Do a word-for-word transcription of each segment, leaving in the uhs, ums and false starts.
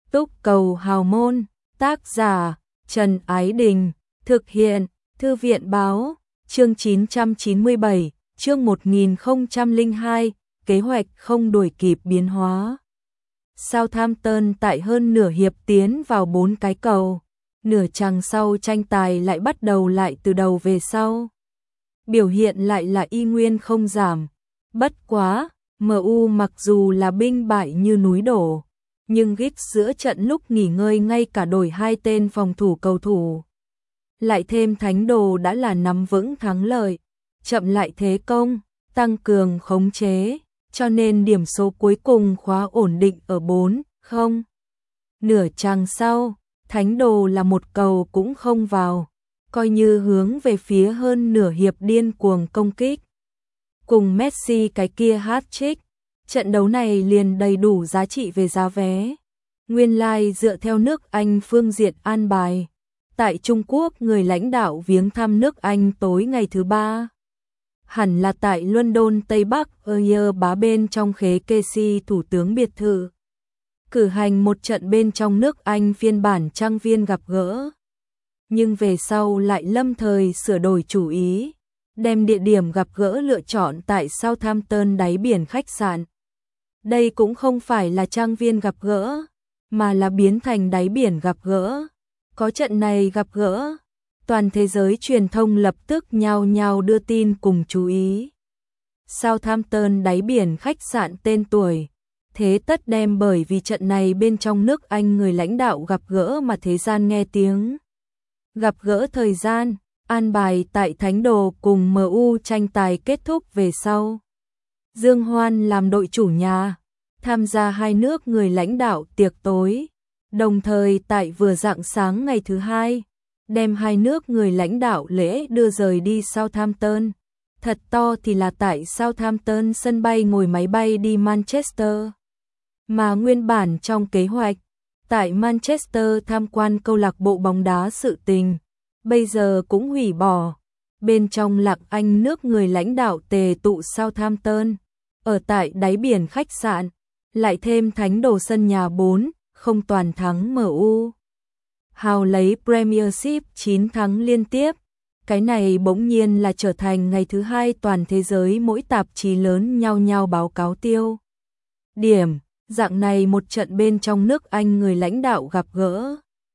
Túc cầu hào môn, tác giả Trần Ái Đình, thực hiện Thư viện báo, chương chín trăm chín mươi bảy, chương một nghìn không trăm lẻ hai, kế hoạch không đuổi kịp biến hóa. Southampton tại hơn nửa hiệp tiến vào bốn cái cầu, nửa chặng sau tranh tài lại bắt đầu lại từ đầu về sau. Biểu hiện lại là y nguyên không giảm, bất quá, em u mặc dù là binh bại như núi đổ, nhưng Giggs giữa trận lúc nghỉ ngơi ngay cả đổi hai tên phòng thủ cầu thủ. Lại thêm Thánh Đồ đã là nắm vững thắng lợi, chậm lại thế công, tăng cường khống chế, cho nên điểm số cuối cùng khóa ổn định ở bốn không. Nửa chặng sau, Thánh Đồ là một cầu cũng không vào, coi như hướng về phía hơn nửa hiệp điên cuồng công kích. Cùng Messi cái kia hat-trick, trận đấu này liền đầy đủ giá trị về giá vé. Nguyên lai like dựa theo nước Anh phương diện an bài, tại Trung Quốc người lãnh đạo viếng thăm nước Anh tối ngày thứ ba. Hẳn là tại London Tây Bắc Air bá bên trong khế Casey thủ tướng biệt thự. Cử hành một trận bên trong nước Anh phiên bản trang viên gặp gỡ. Nhưng về sau lại lâm thời sửa đổi chủ ý, đem địa điểm gặp gỡ lựa chọn tại Southampton đáy biển khách sạn. Đây cũng không phải là trang viên gặp gỡ, mà là biến thành đáy biển gặp gỡ. Có trận này gặp gỡ, toàn thế giới truyền thông lập tức nhao nhao đưa tin cùng chú ý. Southampton đáy biển khách sạn tên tuổi, thế tất đem bởi vì trận này bên trong nước Anh người lãnh đạo gặp gỡ mà thế gian nghe tiếng. Gặp gỡ thời gian, an bài tại Thánh Đồ cùng em u tranh tài kết thúc về sau. Dương Hoan làm đội chủ nhà, tham gia hai nước người lãnh đạo tiệc tối, đồng thời tại vừa rạng sáng ngày thứ hai, đem hai nước người lãnh đạo lễ đưa rời đi Southampton. Thật to thì là tại Southampton sân bay ngồi máy bay đi Manchester. Mà nguyên bản trong kế hoạch, tại Manchester tham quan câu lạc bộ bóng đá sự tình, bây giờ cũng hủy bỏ. Bên trong Lạc Anh nước người lãnh đạo tề tụ Southampton, ở tại đáy biển khách sạn, lại thêm Thánh Đồ sân nhà bốn không toàn thắng em u. Hào lấy Premiership chín thắng liên tiếp, cái này bỗng nhiên là trở thành ngày thứ hai toàn thế giới mỗi tạp chí lớn nhao nhao báo cáo tiêu điểm, dạng này một trận bên trong nước Anh người lãnh đạo gặp gỡ.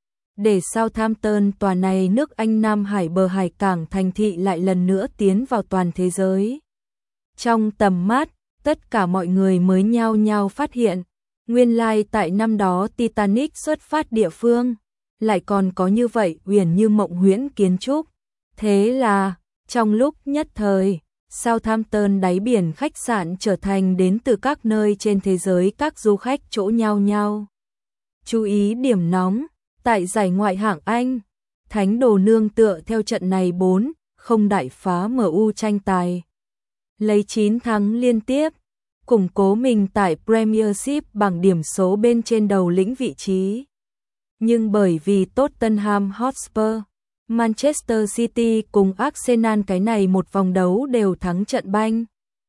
Để Southampton tòa này nước Anh Nam Hải bờ hải cảng thành thị lại lần nữa tiến vào toàn thế giới. Trong tầm mắt, tất cả mọi người mới nhao nhao phát hiện, nguyên lai tại năm đó Titanic xuất phát địa phương, lại còn có như vậy uyển như mộng huyễn kiến trúc. Thế là, trong lúc nhất thời, Southampton đáy biển khách sạn trở thành đến từ các nơi trên thế giới các du khách chỗ nhau nhau. Chú ý điểm nóng, tại giải ngoại hạng Anh, Thánh Đồ nương tựa theo trận này bốn không đại phá em u tranh tài. Lấy chín thắng liên tiếp, củng cố mình tại Premiership bảng điểm số bên trên đầu lĩnh vị trí. Nhưng bởi vì Tottenham Hotspur, Manchester City cùng Arsenal cái này một vòng đấu đều thắng trận banh.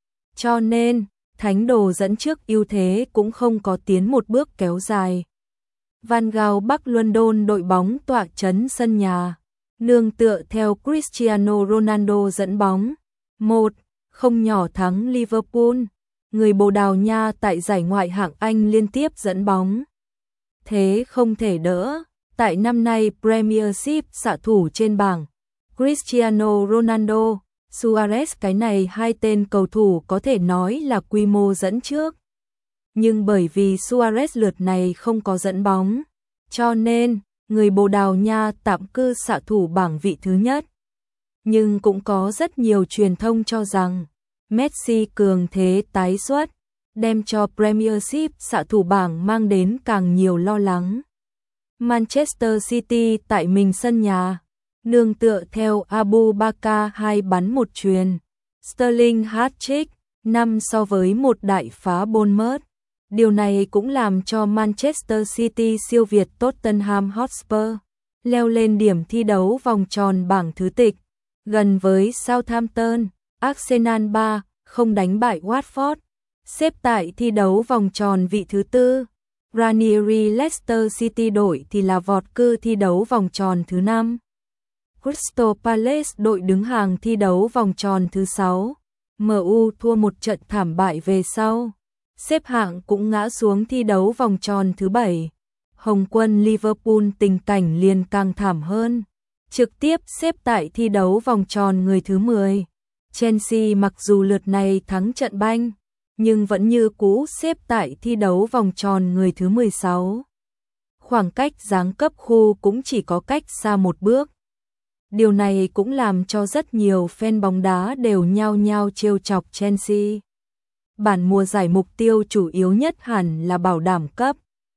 Cho nên, Thánh Đồ dẫn trước ưu thế cũng không có tiến một bước kéo dài. Van Gaal Bắc London đội bóng tọa trấn sân nhà, nương tựa theo Cristiano Ronaldo dẫn bóng. một không nhỏ thắng Liverpool, người Bồ Đào Nha tại giải ngoại hạng Anh liên tiếp dẫn bóng. Thế không thể đỡ, tại năm nay Premiership xạ thủ trên bảng, Cristiano Ronaldo, Suarez cái này hai tên cầu thủ có thể nói là quy mô dẫn trước. Nhưng bởi vì Suarez lượt này không có dẫn bóng, cho nên người Bồ Đào Nha tạm cư xạ thủ bảng vị thứ nhất. Nhưng cũng có rất nhiều truyền thông cho rằng Messi cường thế tái xuất, đem cho Premiership xạ thủ bảng mang đến càng nhiều lo lắng. Manchester City tại mình sân nhà, nương tựa theo Abu Bakar hai bắn một chuyền, Sterling hat-trick, năm so với một đại phá Bournemouth. Điều này cũng làm cho Manchester City siêu việt Tottenham Hotspur, leo lên điểm thi đấu vòng tròn bảng thứ tịch, gần với Southampton. Arsenal ba không đánh bại Watford, xếp tại thi đấu vòng tròn vị thứ tư. Ranieri Leicester City đội thì là vọt cư thi đấu vòng tròn thứ năm. Crystal Palace đội đứng hàng thi đấu vòng tròn thứ sáu. em u thua một trận thảm bại về sau. Xếp hạng cũng ngã xuống thi đấu vòng tròn thứ bảy. Hồng quân Liverpool tình cảnh liền càng thảm hơn. Trực tiếp xếp tại thi đấu vòng tròn người thứ mười. Chelsea mặc dù lượt này thắng trận banh, nhưng vẫn như cũ xếp tại thi đấu vòng tròn người thứ mười sáu. Khoảng cách giáng cấp khu cũng chỉ có cách xa một bước. Điều này cũng làm cho rất nhiều fan bóng đá đều nhao nhao trêu chọc Chelsea. Bản mùa giải mục tiêu chủ yếu nhất hẳn là bảo đảm cấp.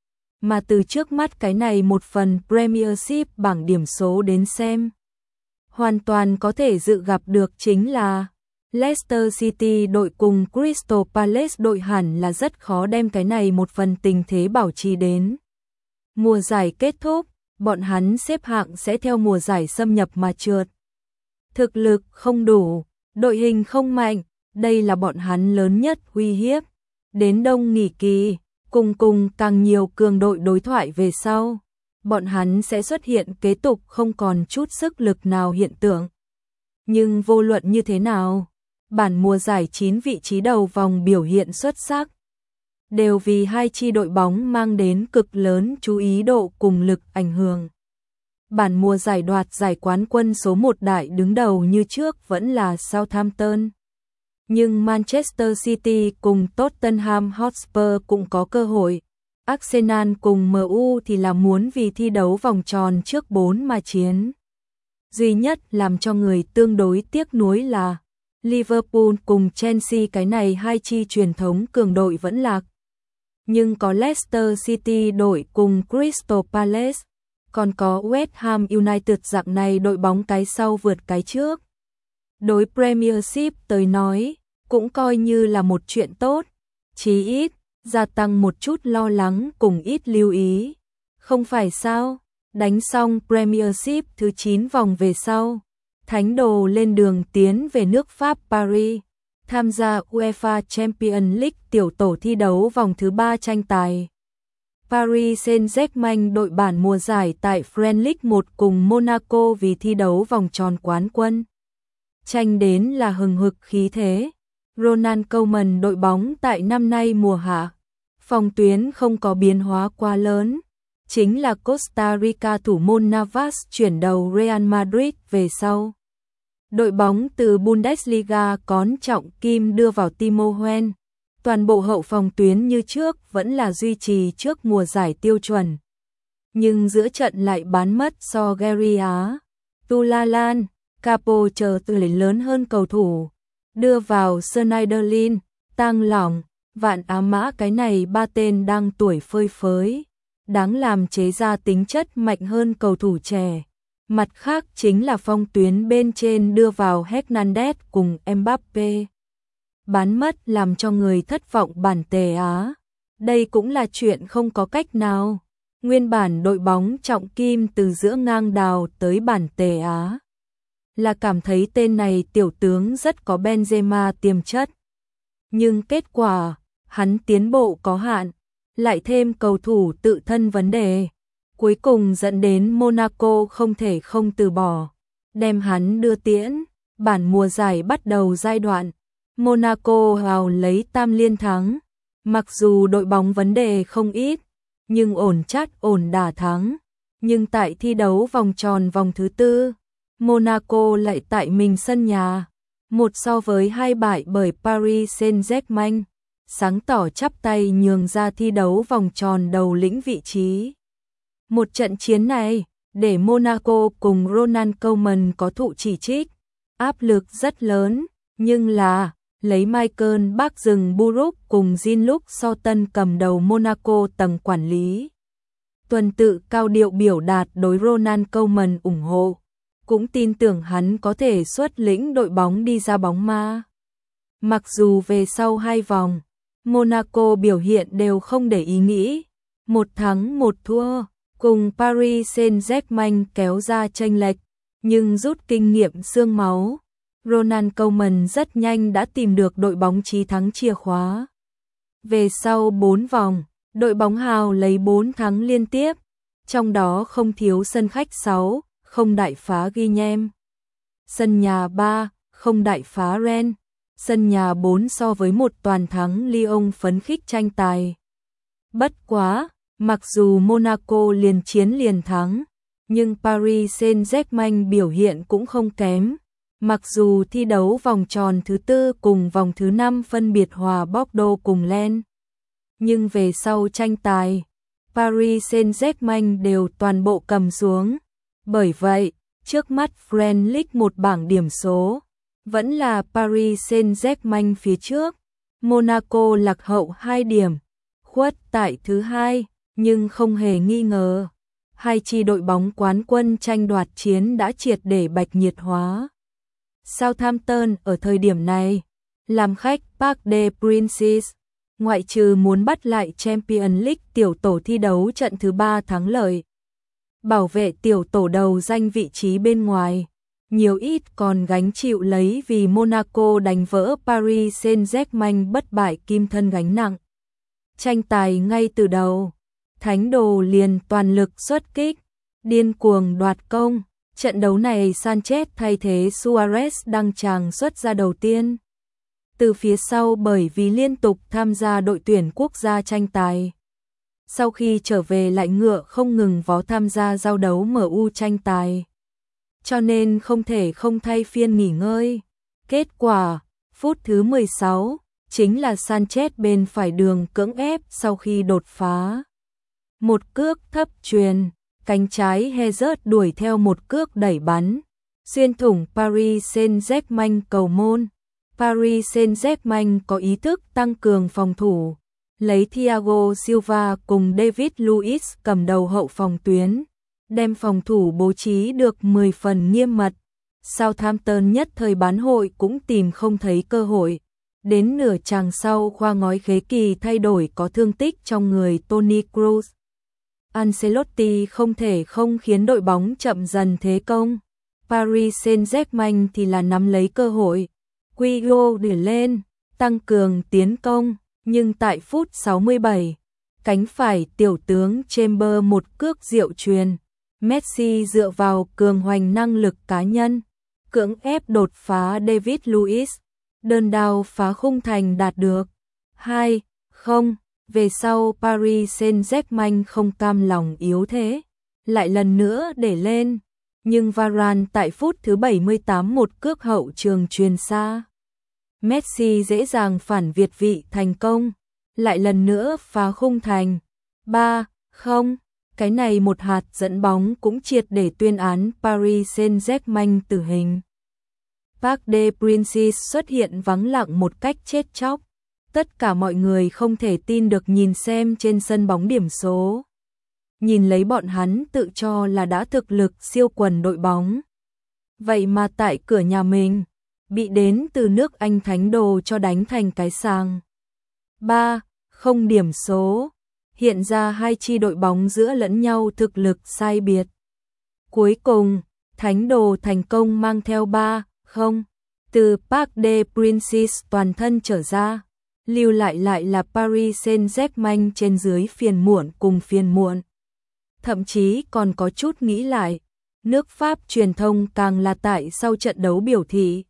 Mà từ trước mắt cái này một phần Premiership bảng điểm số đến xem. Hoàn toàn có thể dự gặp được chính là Leicester City đội cùng Crystal Palace đội hẳn là rất khó đem cái này một phần tình thế bảo trì đến. Mùa giải kết thúc, bọn hắn xếp hạng sẽ theo mùa giải xâm nhập mà trượt. Thực lực không đủ, đội hình không mạnh, đây là bọn hắn lớn nhất uy hiếp. Đến đông nghỉ kỳ, cùng cùng càng nhiều cường đội đối thoại về sau, bọn hắn sẽ xuất hiện kế tục không còn chút sức lực nào hiện tượng. Nhưng vô luận như thế nào, bản mùa giải chín vị trí đầu vòng biểu hiện xuất sắc, đều vì hai chi đội bóng mang đến cực lớn chú ý độ cùng lực ảnh hưởng. Bản mùa giải đoạt giải quán quân số một đại đứng đầu như trước vẫn là Southampton. Nhưng Manchester City cùng Tottenham Hotspur cũng có cơ hội. Arsenal cùng em u thì là muốn vì thi đấu vòng tròn trước bốn mà chiến. Duy nhất làm cho người tương đối tiếc nuối là Liverpool cùng Chelsea cái này hai chi truyền thống cường đội vẫn lạc. Nhưng có Leicester City đội cùng Crystal Palace, còn có West Ham United dạng này đội bóng cái sau vượt cái trước. Đối Premiership tới nói, cũng coi như là một chuyện tốt, chí ít, gia tăng một chút lo lắng cùng ít lưu ý. Không phải sao, đánh xong Premiership thứ chín vòng về sau, Thánh đồ lên đường tiến về nước Pháp Paris, tham gia UEFA Champions League tiểu tổ thi đấu vòng thứ ba tranh tài. Paris Saint-Germain đội bản mùa giải tại French League một cùng Monaco vì thi đấu vòng tròn quán quân. Tranh đến là hừng hực khí thế. Ronald Koeman đội bóng tại năm nay mùa hạ, phòng tuyến không có biến hóa quá lớn, chính là Costa Rica thủ môn Navas chuyển đầu Real Madrid về sau. Đội bóng từ Bundesliga cón trọng kim đưa vào Timo Werner, toàn bộ hậu phòng tuyến như trước vẫn là duy trì trước mùa giải tiêu chuẩn. Nhưng giữa trận lại bán mất so Gary Á, Tulalan, Capo chờ tư lệnh lớn hơn cầu thủ. Đưa vào Schneiderlin, Tăng Lỏng, Vạn Á Mã cái này ba tên đang tuổi phơi phới, đáng làm chế ra tính chất mạnh hơn cầu thủ trẻ. Mặt khác chính là phong tuyến bên trên đưa vào Hernandez cùng Mbappe. Bán mất làm cho người thất vọng bản Tề Á. Đây cũng là chuyện không có cách nào. Nguyên bản đội bóng trọng kim từ giữa ngang đào tới bản Tề Á. Là cảm thấy tên này tiểu tướng rất có Benzema tiềm chất. Nhưng kết quả, hắn tiến bộ có hạn, lại thêm cầu thủ tự thân vấn đề. Cuối cùng dẫn đến Monaco không thể không từ bỏ, đem hắn đưa tiễn. Bản mùa giải bắt đầu giai đoạn, Monaco hào lấy tam liên thắng. Mặc dù đội bóng vấn đề không ít, nhưng ổn chát ổn đả thắng. Nhưng tại thi đấu vòng tròn vòng thứ tư, Monaco lại tại mình sân nhà, một so với hai bại bởi Paris Saint-Germain, sáng tỏ chắp tay nhường ra thi đấu vòng tròn đầu lĩnh vị trí. Một trận chiến này, để Monaco cùng Ronald Koeman có thụ chỉ trích, áp lực rất lớn, nhưng là, lấy Michael Barkhuizen cùng Jean-Luc Soton cầm đầu Monaco tầng quản lý. Tuần tự cao điệu biểu đạt đối Ronald Koeman ủng hộ, cũng tin tưởng hắn có thể xuất lĩnh đội bóng đi ra bóng ma. Mặc dù về sau hai vòng, Monaco biểu hiện đều không để ý nghĩ, một thắng một thua, cùng Paris Saint-Germain kéo ra chênh lệch, nhưng rút kinh nghiệm xương máu, Ronald Koeman rất nhanh đã tìm được đội bóng chí thắng chìa khóa. Về sau bốn vòng, Đội bóng Hào lấy bốn thắng liên tiếp, trong đó không thiếu sân khách sáu, không đại phá Guingamp. Sân nhà ba, không đại phá Rennes. Sân nhà bốn so với một toàn thắng Lyon phấn khích tranh tài. Bất quá, mặc dù Monaco liền chiến liền thắng, nhưng Paris Saint-Germain biểu hiện cũng không kém. Mặc dù thi đấu vòng tròn thứ tư cùng vòng thứ năm phân biệt hòa Bordeaux cùng Lens, nhưng về sau tranh tài, Paris Saint-Germain đều toàn bộ cầm xuống. Bởi vậy, trước mắt French League một bảng điểm số, vẫn là Paris Saint-Germain phía trước. Monaco lạc hậu hai điểm, khuất tại thứ hai, nhưng không hề nghi ngờ. Hai chi đội bóng quán quân tranh đoạt chiến đã triệt để bạch nhiệt hóa. Southampton ở thời điểm này, làm khách Parc des Princes, ngoại trừ muốn bắt lại Champions League tiểu tổ thi đấu trận thứ ba thắng lợi, bảo vệ tiểu tổ đầu danh vị trí bên ngoài, nhiều ít còn gánh chịu lấy vì Monaco đánh vỡ Paris Saint-Germain bất bại kim thân gánh nặng. Tranh tài ngay từ đầu, Thánh đồ liền toàn lực xuất kích, điên cuồng đoạt công. Trận đấu này Sanchez thay thế Suarez đăng tràng xuất ra đầu tiên. Từ phía sau bởi vì liên tục tham gia đội tuyển quốc gia tranh tài. Sau khi trở về lại ngựa không ngừng vó tham gia giao đấu em u tranh tài. Cho nên không thể không thay phiên nghỉ ngơi. Kết quả, phút thứ mười sáu, chính là Sanchez bên phải đường cưỡng ép sau khi đột phá. Một cước thấp chuyền, cánh trái Hazard đuổi theo một cước đẩy bắn, xuyên thủng Paris Saint-Germain cầu môn. Paris Saint-Germain có ý thức tăng cường phòng thủ, lấy Thiago Silva cùng David Luiz cầm đầu hậu phòng tuyến, đem phòng thủ bố trí được mười phần nghiêm mật. Southampton nhất thời bán hội cũng tìm không thấy cơ hội. Đến nửa chàng sau khoa ngói khế kỳ thay đổi có thương tích trong người Toni Kroos. Ancelotti không thể không khiến đội bóng chậm dần thế công. Paris Saint-Germain thì là nắm lấy cơ hội. Quigo để lên, tăng cường tiến công, nhưng tại phút sáu mươi bảy, cánh phải tiểu tướng Chamber một cước diệu truyền. Messi dựa vào cường hoành năng lực cá nhân, cưỡng ép đột phá David Luiz, đơn đao phá khung thành đạt được hai không. Về sau Paris Saint-Germain không cam lòng yếu thế, lại lần nữa để lên, nhưng Varane tại phút thứ bảy mươi tám một cước hậu trường truyền xa. Messi dễ dàng phản việt vị thành công, lại lần nữa phá khung thành ba không. Cái này một hạt dẫn bóng cũng triệt để tuyên án Paris Saint-Germain tử hình. Parc des Princes xuất hiện vắng lặng một cách chết chóc. Tất cả mọi người không thể tin được nhìn xem trên sân bóng điểm số. Nhìn lấy bọn hắn tự cho là đã thực lực siêu quần đội bóng. Vậy mà tại cửa nhà mình, bị đến từ nước Anh Thánh đồ cho đánh thành cái sàng. ba không điểm số, hiện ra hai chi đội bóng giữa lẫn nhau thực lực sai biệt. Cuối cùng, Thánh đồ thành công mang theo ba không từ Parc des Princes toàn thân trở ra. Lưu lại lại là Paris Saint-Germain trên dưới phiền muộn cùng phiền muộn. Thậm chí còn có chút nghĩ lại, nước Pháp truyền thông càng là tại sau trận đấu biểu thị.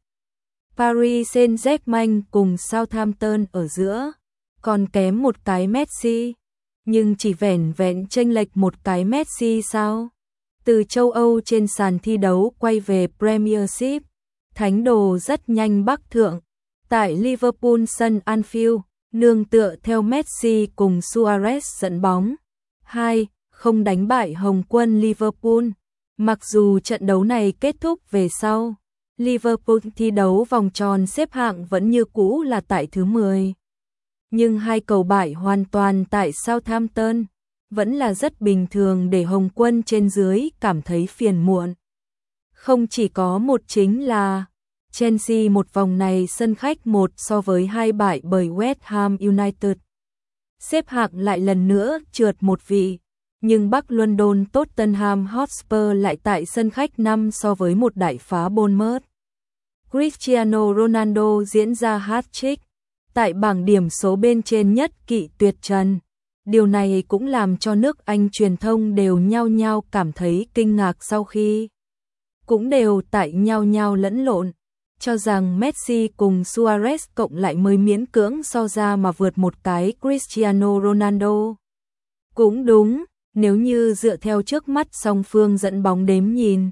Paris Saint-Germain cùng Southampton ở giữa, còn kém một cái Messi, nhưng chỉ vẻn vẹn chênh lệch một cái Messi sao? Từ châu Âu trên sàn thi đấu quay về Premiership, Thánh đồ rất nhanh bắc thượng. Tại Liverpool sân Anfield, nương tựa theo Messi cùng Suarez dẫn bóng. hai không đánh bại Hồng quân Liverpool. Mặc dù trận đấu này kết thúc về sau, Liverpool thi đấu vòng tròn xếp hạng vẫn như cũ là tại thứ mười. Nhưng hai cầu bại hoàn toàn tại Southampton, vẫn là rất bình thường để Hồng quân trên dưới cảm thấy phiền muộn. Không chỉ có một chính là Chelsea một vòng này sân khách một so với hai bại bởi West Ham United. Xếp hạng lại lần nữa trượt một vị, nhưng Bắc London Tottenham Hotspur lại tại sân khách năm so với một đại phá Bournemouth. Cristiano Ronaldo diễn ra hat-trick, tại bảng điểm số bên trên nhất kỵ tuyệt trần. Điều này cũng làm cho nước Anh truyền thông đều nhao nhao cảm thấy kinh ngạc, sau khi cũng đều tại nhao nhao lẫn lộn, cho rằng Messi cùng Suarez cộng lại mới miễn cưỡng so ra mà vượt một cái Cristiano Ronaldo. Cũng đúng, nếu như dựa theo trước mắt song phương dẫn bóng đếm nhìn,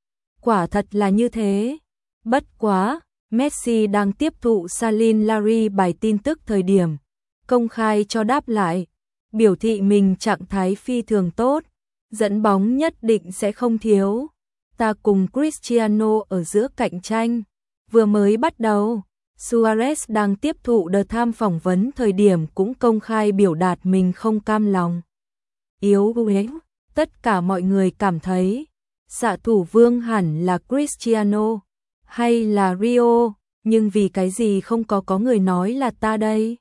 quả thật là như thế. Bất quá, Messi đang tiếp thụ Salin Larry bài tin tức thời điểm công khai cho đáp lại, biểu thị mình trạng thái phi thường tốt, dẫn bóng nhất định sẽ không thiếu. Ta cùng Cristiano ở giữa cạnh tranh vừa mới bắt đầu. Suarez đang tiếp thụ The Times phỏng vấn thời điểm cũng công khai biểu đạt mình không cam lòng yếu đuối. Tất cả mọi người cảm thấy xạ thủ vương hẳn là Cristiano hay là Rio, nhưng vì cái gì không có có người nói là ta đây?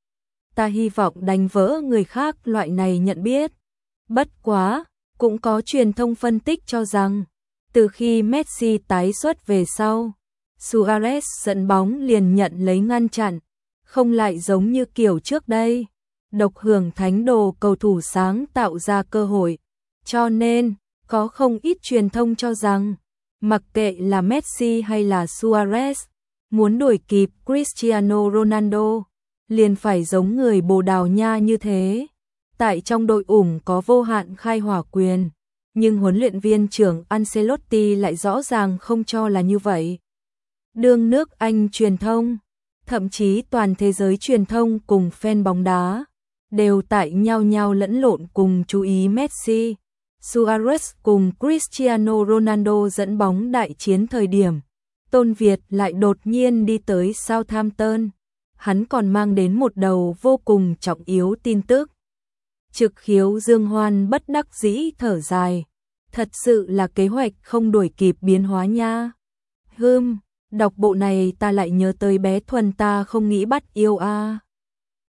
Ta hy vọng đánh vỡ người khác loại này nhận biết. Bất quá, cũng có truyền thông phân tích cho rằng, từ khi Messi tái xuất về sau, Suarez dẫn bóng liền nhận lấy ngăn chặn, không lại giống như kiểu trước đây, độc hưởng thánh đồ cầu thủ sáng tạo ra cơ hội. Cho nên, có không ít truyền thông cho rằng, mặc kệ là Messi hay là Suarez, muốn đuổi kịp Cristiano Ronaldo, liền phải giống người Bồ Đào Nha như thế. Tại trong đội ủng có vô hạn khai hỏa quyền, nhưng huấn luyện viên trưởng Ancelotti lại rõ ràng không cho là như vậy. Đương nước Anh truyền thông, thậm chí toàn thế giới truyền thông cùng fan bóng đá, đều tại nhau nhau lẫn lộn cùng chú ý Messi, Suarez cùng Cristiano Ronaldo dẫn bóng đại chiến thời điểm. Tôn Việt lại đột nhiên đi tới Southampton, hắn còn mang đến một đầu vô cùng trọng yếu tin tức. Trực Khiếu Dương Hoan bất đắc dĩ thở dài, thật sự là kế hoạch không đuổi kịp biến hóa nha. Hừm, đọc bộ này ta lại nhớ tới bé Thuần ta không nghĩ bắt yêu a. À.